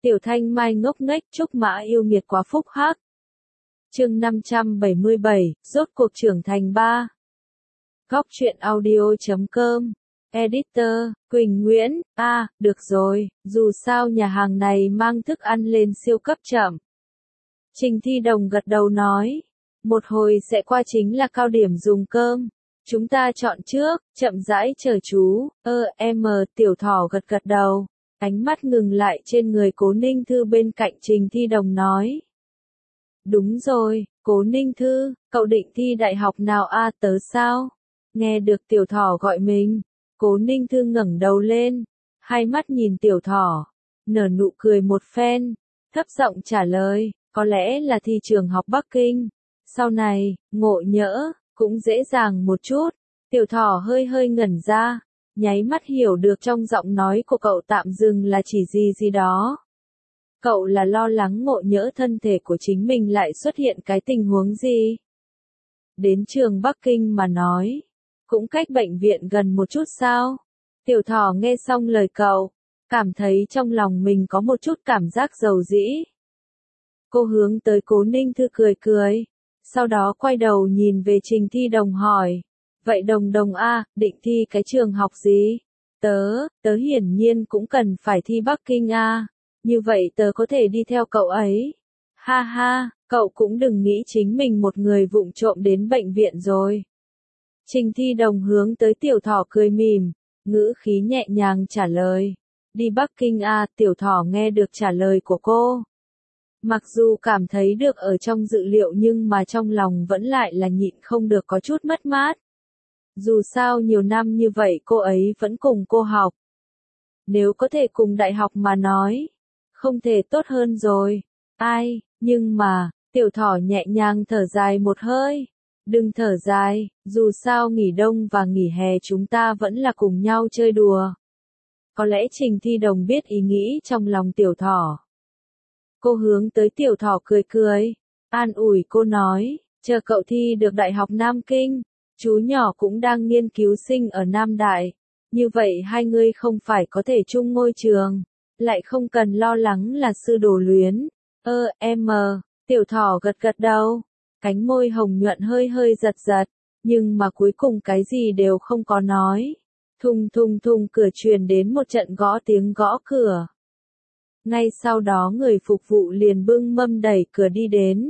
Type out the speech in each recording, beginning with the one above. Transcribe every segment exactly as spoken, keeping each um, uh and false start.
Tiểu Thanh Mai ngốc nghếch Trúc Mã yêu nghiệt quá phúc hắc. Chương năm trăm bảy mươi bảy, rốt cuộc trưởng thành ba. Góc truyện audio chấm com. Editor, Quỳnh Nguyễn, a, à, được rồi, dù sao nhà hàng này mang thức ăn lên siêu cấp chậm. Trình Thi Đồng gật đầu nói, một hồi sẽ qua chính là cao điểm dùng cơm. Chúng ta chọn trước, chậm rãi chờ chú, ơ, em, Tiểu Thỏ gật gật đầu. Ánh mắt ngừng lại trên người Cố Ninh Thư bên cạnh Trình Thi Đồng nói. Đúng rồi, Cố Ninh Thư, cậu định thi đại học nào a à, tớ sao? Nghe được Tiểu Thỏ gọi mình, Cố Ninh Thư ngẩng đầu lên, hai mắt nhìn Tiểu Thỏ, nở nụ cười một phen, thấp giọng trả lời, có lẽ là thi trường học Bắc Kinh. Sau này, ngộ nhỡ, cũng dễ dàng một chút. Tiểu Thỏ hơi hơi ngẩn ra, nháy mắt hiểu được trong giọng nói của cậu tạm dừng là chỉ gì gì đó. Cậu là lo lắng ngộ nhỡ thân thể của chính mình lại xuất hiện cái tình huống gì? Đến trường Bắc Kinh mà nói, cũng cách bệnh viện gần một chút sao? Tiểu Thỏ nghe xong lời cậu, cảm thấy trong lòng mình có một chút cảm giác dầu dĩ. Cô hướng tới Cố Ninh Thư cười cười, sau đó quay đầu nhìn về Trình Thi Đồng hỏi, vậy Đồng Đồng a, định thi cái trường học gì? Tớ, tớ hiển nhiên cũng cần phải thi Bắc Kinh a, như vậy tớ có thể đi theo cậu ấy. Ha ha, cậu cũng đừng nghĩ chính mình một người vụng trộm đến bệnh viện rồi. Trình Thi Đồng hướng tới Tiểu Thỏ cười mỉm, ngữ khí nhẹ nhàng trả lời. Đi Bắc Kinh a, Tiểu Thỏ nghe được trả lời của cô. Mặc dù cảm thấy được ở trong dự liệu nhưng mà trong lòng vẫn lại là nhịn không được có chút mất mát. Dù sao nhiều năm như vậy cô ấy vẫn cùng cô học. Nếu có thể cùng đại học mà nói, không thể tốt hơn rồi. Ai, nhưng mà, Tiểu Thỏ nhẹ nhàng thở dài một hơi. Đừng thở dài, dù sao nghỉ đông và nghỉ hè chúng ta vẫn là cùng nhau chơi đùa. Có lẽ Trình Thi Đồng biết ý nghĩ trong lòng Tiểu Thỏ. Cô hướng tới Tiểu Thỏ cười cười, an ủi cô nói, chờ cậu thi được Đại học Nam Kinh, chú nhỏ cũng đang nghiên cứu sinh ở Nam Đại, như vậy hai người không phải có thể chung ngôi trường, lại không cần lo lắng là sư đồ luyến. Ơ, em, Tiểu Thỏ gật gật đầu, cánh môi hồng nhuận hơi hơi giật giật, nhưng mà cuối cùng cái gì đều không có nói. Thùng thùng thùng cửa truyền đến một trận gõ tiếng gõ cửa. Ngay sau đó người phục vụ liền bưng mâm đẩy cửa đi đến.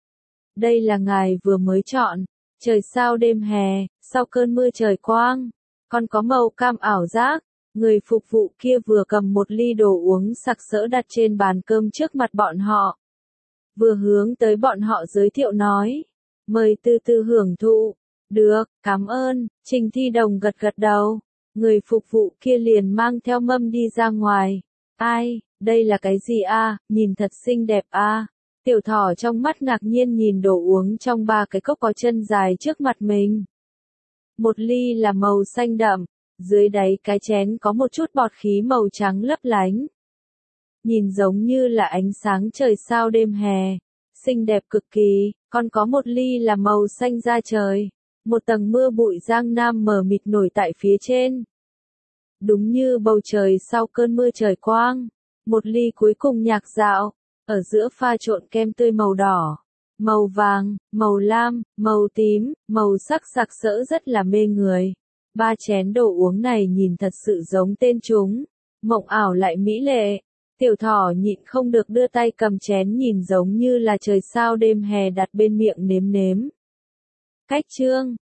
Đây là ngài vừa mới chọn, trời sao đêm hè, sau cơn mưa trời quang, còn có màu cam ảo giác. Người phục vụ kia vừa cầm một ly đồ uống sặc sỡ đặt trên bàn cơm trước mặt bọn họ. Vừa hướng tới bọn họ giới thiệu nói, mời từ từ hưởng thụ. Được, cảm ơn, Trình Thi Đồng gật gật đầu. Người phục vụ kia liền mang theo mâm đi ra ngoài. Ai, đây là cái gì a? À? Nhìn thật xinh đẹp a. À? Tiểu Thỏ trong mắt ngạc nhiên nhìn đồ uống trong ba cái cốc có chân dài trước mặt mình. Một ly là màu xanh đậm, dưới đáy cái chén có một chút bọt khí màu trắng lấp lánh. Nhìn giống như là ánh sáng trời sao đêm hè, xinh đẹp cực kỳ, còn có một ly là màu xanh da trời, một tầng mưa bụi Giang Nam mờ mịt nổi tại phía trên. Đúng như bầu trời sau cơn mưa trời quang, một ly cuối cùng nhạc dạo, ở giữa pha trộn kem tươi màu đỏ, màu vàng, màu lam, màu tím, màu sắc sặc sỡ rất là mê người. Ba chén đồ uống này nhìn thật sự giống tên chúng, mộng ảo lại mỹ lệ. Tiểu Thỏ nhịn không được đưa tay cầm chén nhìn giống như là trời sao đêm hè đặt bên miệng nếm nếm. Cách chương,